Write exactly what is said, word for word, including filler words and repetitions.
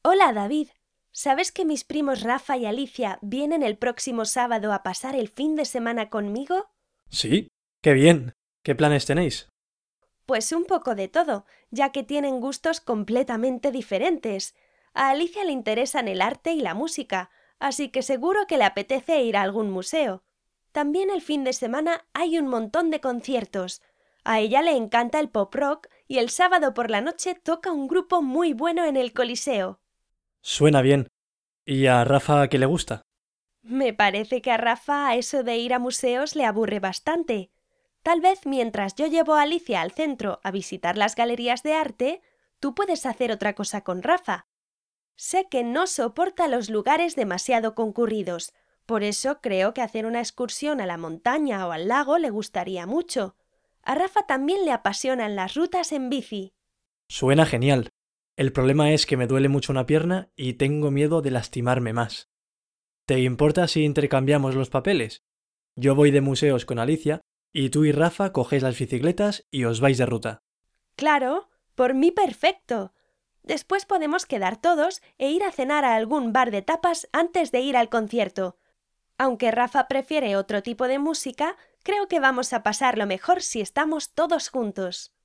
Hola, David. ¿Sabes que mis primos Rafa y Alicia vienen el próximo sábado a pasar el fin de semana conmigo? Sí, qué bien. ¿Qué planes tenéis? Pues un poco de todo, ya que tienen gustos completamente diferentes. A Alicia le interesan el arte y la música, así que seguro que le apetece ir a algún museo. También el fin de semana hay un montón de conciertos. A ella le encanta el pop rock y el sábado por la noche toca un grupo muy bueno en el Coliseo. Suena bien. ¿Y a Rafa qué le gusta? Me parece que a Rafa eso de ir a museos le aburre bastante. Tal vez mientras yo llevo a Alicia al centro a visitar las galerías de arte, tú puedes hacer otra cosa con Rafa. Sé que no soporta los lugares demasiado concurridos, por eso creo que hacer una excursión a la montaña o al lago le gustaría mucho. A Rafa también le apasionan las rutas en bici. Suena genial. El problema es que me duele mucho una pierna y tengo miedo de lastimarme más. ¿Te importa si intercambiamos los papeles? Yo voy de museos con Alicia y tú y Rafa cogéis las bicicletas y os vais de ruta. Claro, por mí perfecto. Después podemos quedar todos e ir a cenar a algún bar de tapas antes de ir al concierto. Aunque Rafa prefiere otro tipo de música, creo que vamos a pasarlo mejor si estamos todos juntos.